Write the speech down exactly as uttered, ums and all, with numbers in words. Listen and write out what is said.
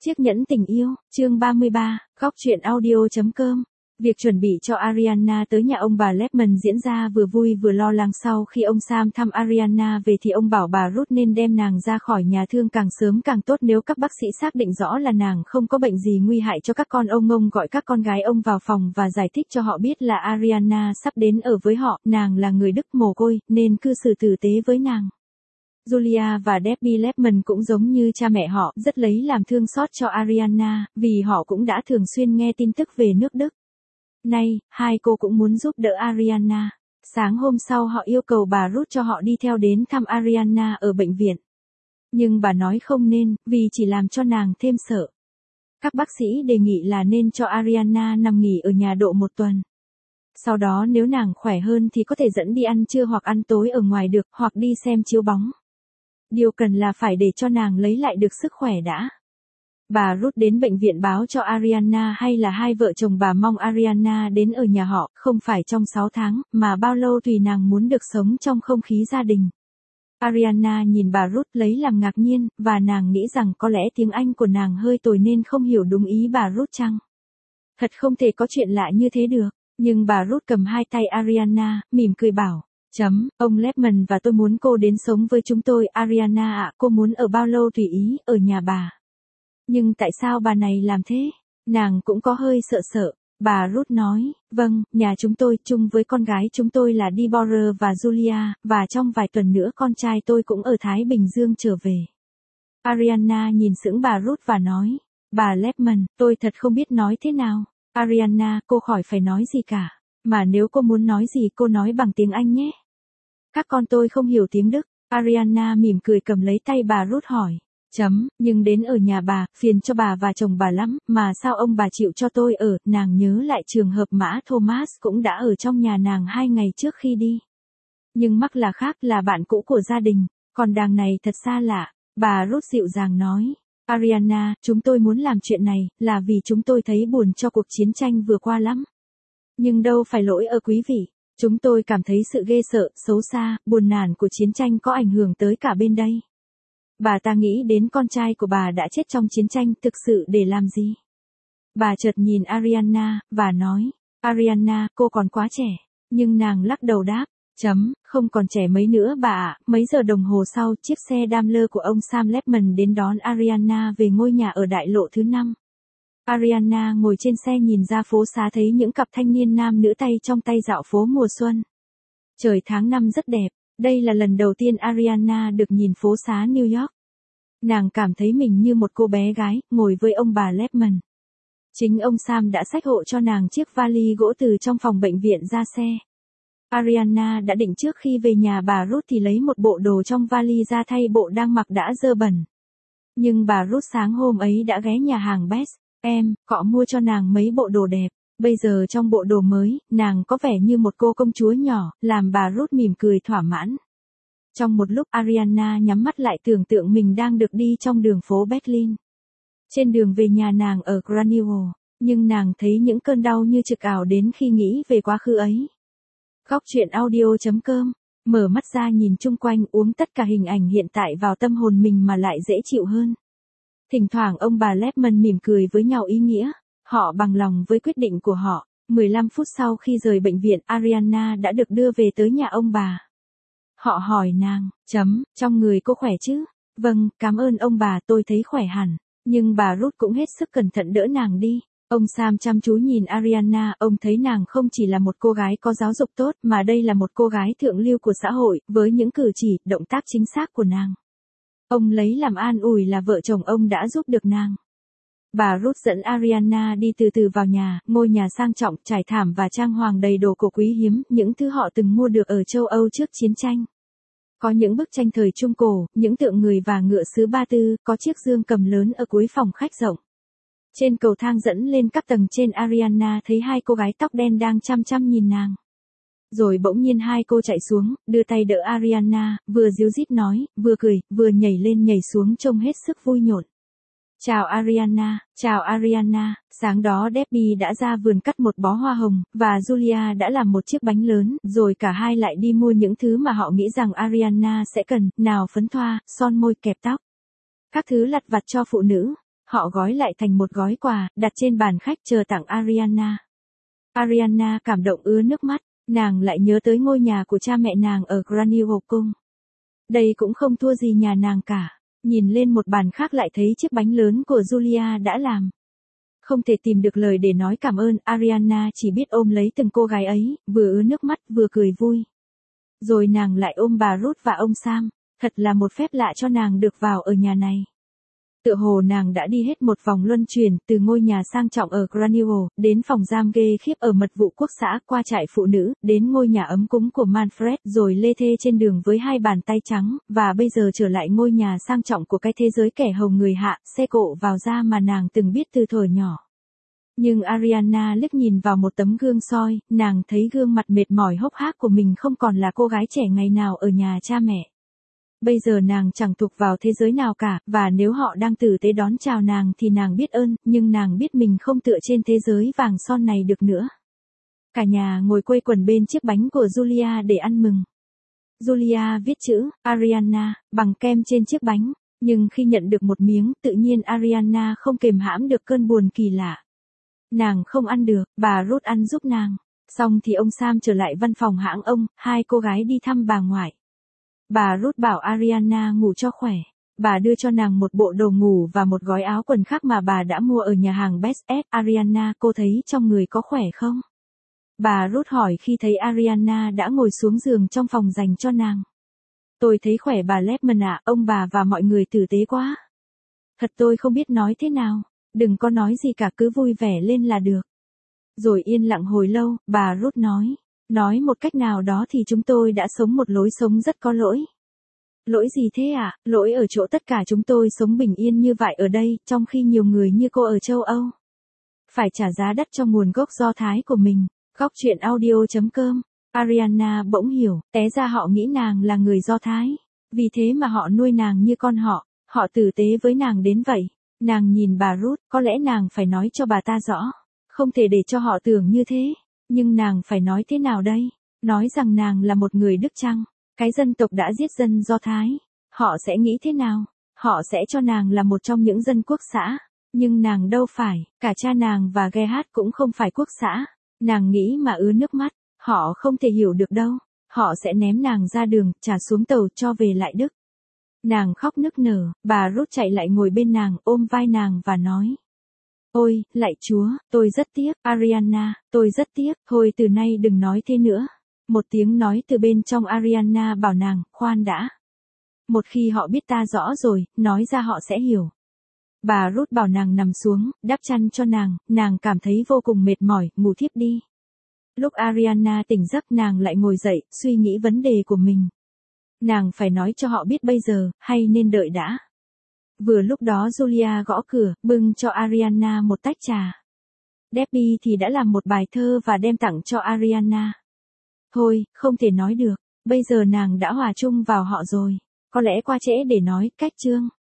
Chiếc nhẫn tình yêu, chương ba mươi ba, góc truyện audio.com. Việc chuẩn bị cho Ariana tới nhà ông bà Lepman diễn ra vừa vui vừa lo lắng. Sau khi ông Sam thăm Ariana về thì ông bảo bà Ruth nên đem nàng ra khỏi nhà thương càng sớm càng tốt, nếu các bác sĩ xác định rõ là nàng không có bệnh gì nguy hại cho các con. Ông ông gọi các con gái ông vào phòng và giải thích cho họ biết là Ariana sắp đến ở với họ, nàng là người Đức mồ côi, nên cư xử tử tế với nàng. Julia và Debbie Lepman cũng giống như cha mẹ họ, rất lấy làm thương xót cho Ariana, vì họ cũng đã thường xuyên nghe tin tức về nước Đức. Nay, hai cô cũng muốn giúp đỡ Ariana. Sáng hôm sau họ yêu cầu bà Ruth cho họ đi theo đến thăm Ariana ở bệnh viện. Nhưng bà nói không nên, vì chỉ làm cho nàng thêm sợ. Các bác sĩ đề nghị là nên cho Ariana nằm nghỉ ở nhà độ một tuần. Sau đó nếu nàng khỏe hơn thì có thể dẫn đi ăn trưa hoặc ăn tối ở ngoài được, hoặc đi xem chiếu bóng. Điều cần là phải để cho nàng lấy lại được sức khỏe đã. Bà Ruth đến bệnh viện báo cho Ariana hay là hai vợ chồng bà mong Ariana đến ở nhà họ, không phải trong sáu tháng, mà bao lâu tùy nàng muốn được sống trong không khí gia đình. Ariana nhìn bà Ruth lấy làm ngạc nhiên, và nàng nghĩ rằng có lẽ tiếng Anh của nàng hơi tồi nên không hiểu đúng ý bà Ruth chăng. Thật không thể có chuyện lạ như thế được, nhưng bà Ruth cầm hai tay Ariana, mỉm cười bảo. Chấm, ông Lepman và tôi muốn cô đến sống với chúng tôi. Ariana ạ, cô muốn ở bao lâu tùy ý, ở nhà bà. Nhưng tại sao bà này làm thế? Nàng cũng có hơi sợ sợ. Bà Ruth nói, vâng, nhà chúng tôi chung với con gái chúng tôi là Deborah và Julia, và trong vài tuần nữa con trai tôi cũng ở Thái Bình Dương trở về. Ariana nhìn sững bà Ruth và nói, bà Lepman, tôi thật không biết nói thế nào. Ariana, cô khỏi phải nói gì cả. Mà nếu cô muốn nói gì cô nói bằng tiếng Anh nhé. Các con tôi không hiểu tiếng Đức. Ariana mỉm cười cầm lấy tay bà Ruth hỏi. Chấm, nhưng đến ở nhà bà, phiền cho bà và chồng bà lắm, mà sao ông bà chịu cho tôi ở. Nàng nhớ lại trường hợp Mã Thomas cũng đã ở trong nhà nàng hai ngày trước khi đi. Nhưng mắc là khác, là bạn cũ của gia đình, còn đàng này thật xa lạ. Bà Ruth dịu dàng nói. Ariana, chúng tôi muốn làm chuyện này, là vì chúng tôi thấy buồn cho cuộc chiến tranh vừa qua lắm. Nhưng đâu phải lỗi ở quý vị. Chúng tôi cảm thấy sự ghê sợ, xấu xa, buồn nản của chiến tranh có ảnh hưởng tới cả bên đây. Bà ta nghĩ đến con trai của bà đã chết trong chiến tranh, thực sự để làm gì? Bà chợt nhìn Ariana, và nói, Ariana, cô còn quá trẻ. Nhưng nàng lắc đầu đáp, chấm, không còn trẻ mấy nữa bà ạ. Mấy giờ đồng hồ sau, chiếc xe Daimler của ông Sam Lepman đến đón Ariana về ngôi nhà ở đại lộ thứ năm. Ariana ngồi trên xe nhìn ra phố xá thấy những cặp thanh niên nam nữ tay trong tay dạo phố mùa xuân. Trời tháng năm rất đẹp, đây là lần đầu tiên Ariana được nhìn phố xá New York. Nàng cảm thấy mình như một cô bé gái, ngồi với ông bà Lepman. Chính ông Sam đã xách hộ cho nàng chiếc vali gỗ từ trong phòng bệnh viện ra xe. Ariana đã định trước khi về nhà bà Ruth thì lấy một bộ đồ trong vali ra thay bộ đang mặc đã dơ bẩn. Nhưng bà Ruth sáng hôm ấy đã ghé nhà hàng Best. Em, cọ mua cho nàng mấy bộ đồ đẹp, bây giờ trong bộ đồ mới, nàng có vẻ như một cô công chúa nhỏ, làm bà Ruth mỉm cười thỏa mãn. Trong một lúc Ariana nhắm mắt lại tưởng tượng mình đang được đi trong đường phố Berlin. Trên đường về nhà nàng ở Grunewald, nhưng nàng thấy những cơn đau như trực ảo đến khi nghĩ về quá khứ ấy. Góc truyện audio.com, mở mắt ra nhìn chung quanh, uống tất cả hình ảnh hiện tại vào tâm hồn mình mà lại dễ chịu hơn. Thỉnh thoảng ông bà Lepman mỉm cười với nhau ý nghĩa, họ bằng lòng với quyết định của họ. mười lăm phút sau khi rời bệnh viện, Ariana đã được đưa về tới nhà ông bà. Họ hỏi nàng, chấm, trong người cô khỏe chứ? Vâng, cảm ơn ông bà, tôi thấy khỏe hẳn. Nhưng bà Ruth cũng hết sức cẩn thận đỡ nàng đi. Ông Sam chăm chú nhìn Ariana, ông thấy nàng không chỉ là một cô gái có giáo dục tốt, mà đây là một cô gái thượng lưu của xã hội, với những cử chỉ, động tác chính xác của nàng. Ông lấy làm an ủi là vợ chồng ông đã giúp được nàng. Bà Ruth dẫn Ariana đi từ từ vào nhà, ngôi nhà sang trọng, trải thảm và trang hoàng đầy đồ cổ quý hiếm, những thứ họ từng mua được ở châu Âu trước chiến tranh. Có những bức tranh thời Trung Cổ, những tượng người và ngựa xứ Ba Tư, có chiếc dương cầm lớn ở cuối phòng khách rộng. Trên cầu thang dẫn lên các tầng trên, Ariana thấy hai cô gái tóc đen đang chăm chăm nhìn nàng. Rồi bỗng nhiên hai cô chạy xuống, đưa tay đỡ Ariana, vừa díu dít nói, vừa cười, vừa nhảy lên nhảy xuống trông hết sức vui nhộn. Chào Ariana, chào Ariana, sáng đó Debbie đã ra vườn cắt một bó hoa hồng, và Julia đã làm một chiếc bánh lớn, rồi cả hai lại đi mua những thứ mà họ nghĩ rằng Ariana sẽ cần, nào phấn thoa, son môi, kẹp tóc. Các thứ lặt vặt cho phụ nữ. họ gói lại thành một gói quà, đặt trên bàn khách chờ tặng Ariana. Ariana cảm động ứa nước mắt, nàng lại nhớ tới ngôi nhà của cha mẹ nàng ở Granville Cung. Đây cũng không thua gì nhà nàng cả. Nhìn lên một bàn khác lại thấy chiếc bánh lớn của Julia đã làm. Không thể tìm được lời để nói cảm ơn, Ariana chỉ biết ôm lấy từng cô gái ấy, vừa ứa nước mắt vừa cười vui. Rồi nàng lại ôm bà Ruth và ông Sam, thật là một phép lạ cho nàng được vào ở nhà này. Tựa hồ nàng đã đi hết một vòng luân chuyển, từ ngôi nhà sang trọng ở Granville, đến phòng giam ghê khiếp ở mật vụ quốc xã, qua trại phụ nữ, đến ngôi nhà ấm cúng của Manfred, rồi lê thê trên đường với hai bàn tay trắng, và bây giờ trở lại ngôi nhà sang trọng của cái thế giới kẻ hầu người hạ, xe cộ vào ra mà nàng từng biết từ thuở nhỏ. Nhưng Ariana liếc nhìn vào một tấm gương soi, nàng thấy gương mặt mệt mỏi hốc hác của mình không còn là cô gái trẻ ngày nào ở nhà cha mẹ. Bây giờ nàng chẳng thuộc vào thế giới nào cả, và nếu họ đang tử tế đón chào nàng thì nàng biết ơn, nhưng nàng biết mình không tựa trên thế giới vàng son này được nữa. Cả nhà ngồi quây quần bên chiếc bánh của Julia để ăn mừng. Julia viết chữ, Ariana, bằng kem trên chiếc bánh, nhưng khi nhận được một miếng, tự nhiên Ariana không kềm hãm được cơn buồn kỳ lạ. Nàng không ăn được, bà Ruth ăn giúp nàng. Xong thì ông Sam trở lại văn phòng hãng ông, hai cô gái đi thăm bà ngoại. Bà Ruth bảo Ariana ngủ cho khỏe. Bà đưa cho nàng một bộ đồ ngủ và một gói áo quần khác mà bà đã mua ở nhà hàng Best F. Ariana, cô thấy trong người có khỏe không? Bà Ruth hỏi khi thấy Ariana đã ngồi xuống giường trong phòng dành cho nàng. Tôi thấy khỏe bà Lepman ạ, ông bà và mọi người tử tế quá. Thật tôi không biết nói thế nào. Đừng có nói gì cả, cứ vui vẻ lên là được. Rồi yên lặng hồi lâu, bà Ruth nói. Nói một cách nào đó thì chúng tôi đã sống một lối sống rất có lỗi. Lỗi gì thế ạ? À? Lỗi ở chỗ tất cả chúng tôi sống bình yên như vậy ở đây, trong khi nhiều người như cô ở châu Âu phải trả giá đắt cho nguồn gốc Do Thái của mình. Góc truyện audio chấm com. Ariana bỗng hiểu, té ra họ nghĩ nàng là người Do Thái. Vì thế mà họ nuôi nàng như con họ, họ tử tế với nàng đến vậy. Nàng nhìn bà Ruth, có lẽ nàng phải nói cho bà ta rõ. Không thể để cho họ tưởng như thế. Nhưng nàng phải nói thế nào đây? Nói rằng nàng là một người Đức chăng? Cái dân tộc đã giết dân Do Thái. Họ sẽ nghĩ thế nào? Họ sẽ cho nàng là một trong những dân quốc xã. Nhưng nàng đâu phải, cả cha nàng và Gerhard cũng không phải quốc xã. Nàng nghĩ mà ứa nước mắt. Họ không thể hiểu được đâu. Họ sẽ ném nàng ra đường, trả xuống tàu cho về lại Đức. Nàng khóc nức nở, bà Ruth chạy lại ngồi bên nàng, ôm vai nàng và nói. Ôi, lạy Chúa, tôi rất tiếc, Ariana, tôi rất tiếc, thôi từ nay đừng nói thế nữa. Một tiếng nói từ bên trong Ariana bảo nàng, khoan đã. Một khi họ biết ta rõ rồi, nói ra họ sẽ hiểu. Bà Ruth bảo nàng nằm xuống, đắp chăn cho nàng, nàng cảm thấy vô cùng mệt mỏi, ngủ thiếp đi. Lúc Ariana tỉnh giấc nàng lại ngồi dậy, suy nghĩ vấn đề của mình. Nàng phải nói cho họ biết bây giờ, hay nên đợi đã. Vừa lúc đó Julia gõ cửa, bưng cho Ariana một tách trà. Debbie thì đã làm một bài thơ và đem tặng cho Ariana. Thôi, không thể nói được, bây giờ nàng đã hòa chung vào họ rồi. Có lẽ qua trễ để nói, cách chương.